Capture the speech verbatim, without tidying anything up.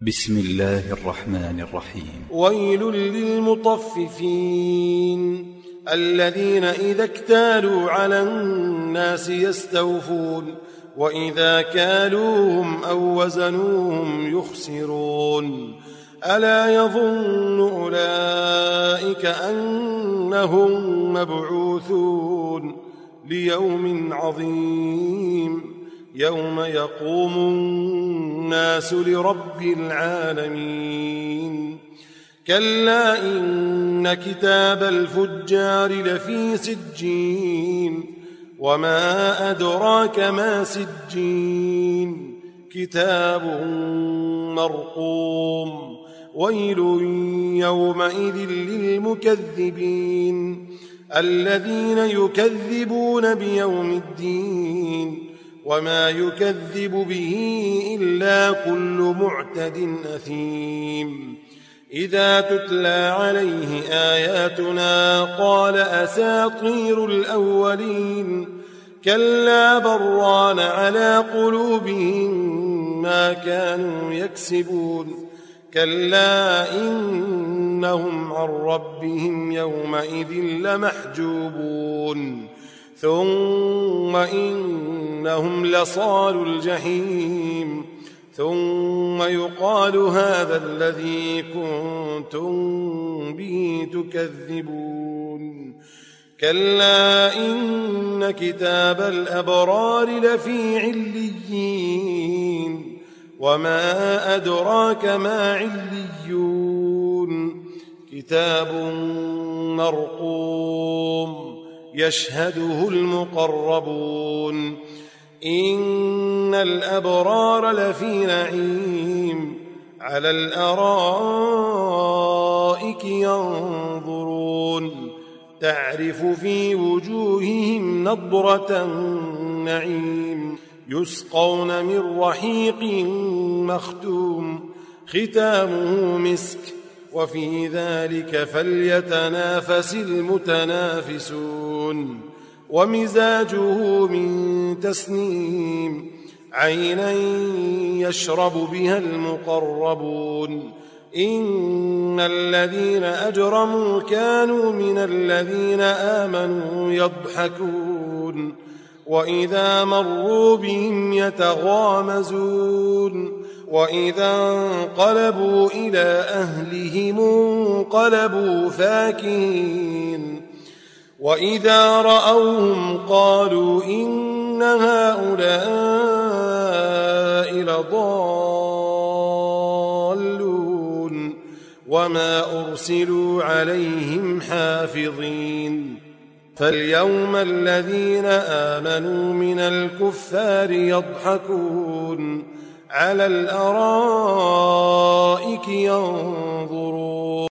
بسم الله الرحمن الرحيم. ويل للمطففين الذين إذا اكتالوا على الناس يستوفون وإذا كالوهم أو وزنوهم يخسرون ألا يظن أولئك أنهم مبعوثون ليوم عظيم يوم يقوم الناس لرب العالمين كلا إن كتاب الفجار لفي سجين وما أدراك ما سجين كتاب مرقوم ويل يومئذ للمكذبين الذين يكذبون بيوم الدين وما يكذب به إلا كل معتد أثيم إذا تتلى عليه آياتنا قال أساطير الأولين كلا بران على قلوبهم ما كانوا يكسبون كلا إنهم عن ربهم يومئذ لمحجوبون ثم إنهم لصالوا الجحيم ثم يقال هذا الذي كنتم به تكذبون كلا إن كتاب الأبرار لفي عليين وما أدراك ما عليون كتاب مرقوم يشهده المقربون إن الأبرار لفي نعيم على الأرائك ينظرون تعرف في وجوههم نضرة النعيم يسقون من رحيق مختوم ختامه مسك وفي ذلك فليتنافس المتنافسون ومزاجه من تسنيم عينا يشرب بها المقربون إن الذين أجرموا كانوا من الذين آمنوا يضحكون وإذا مروا بهم يتغامزون وإذا انقلبوا إلى أهلهم انقلبوا فاكهين وإذا رأوهم قالوا إن هؤلاء لضالون وما أرسلوا عليهم حافظين فاليوم الذين آمنوا من الكفار يضحكون على الأرائك ينظرون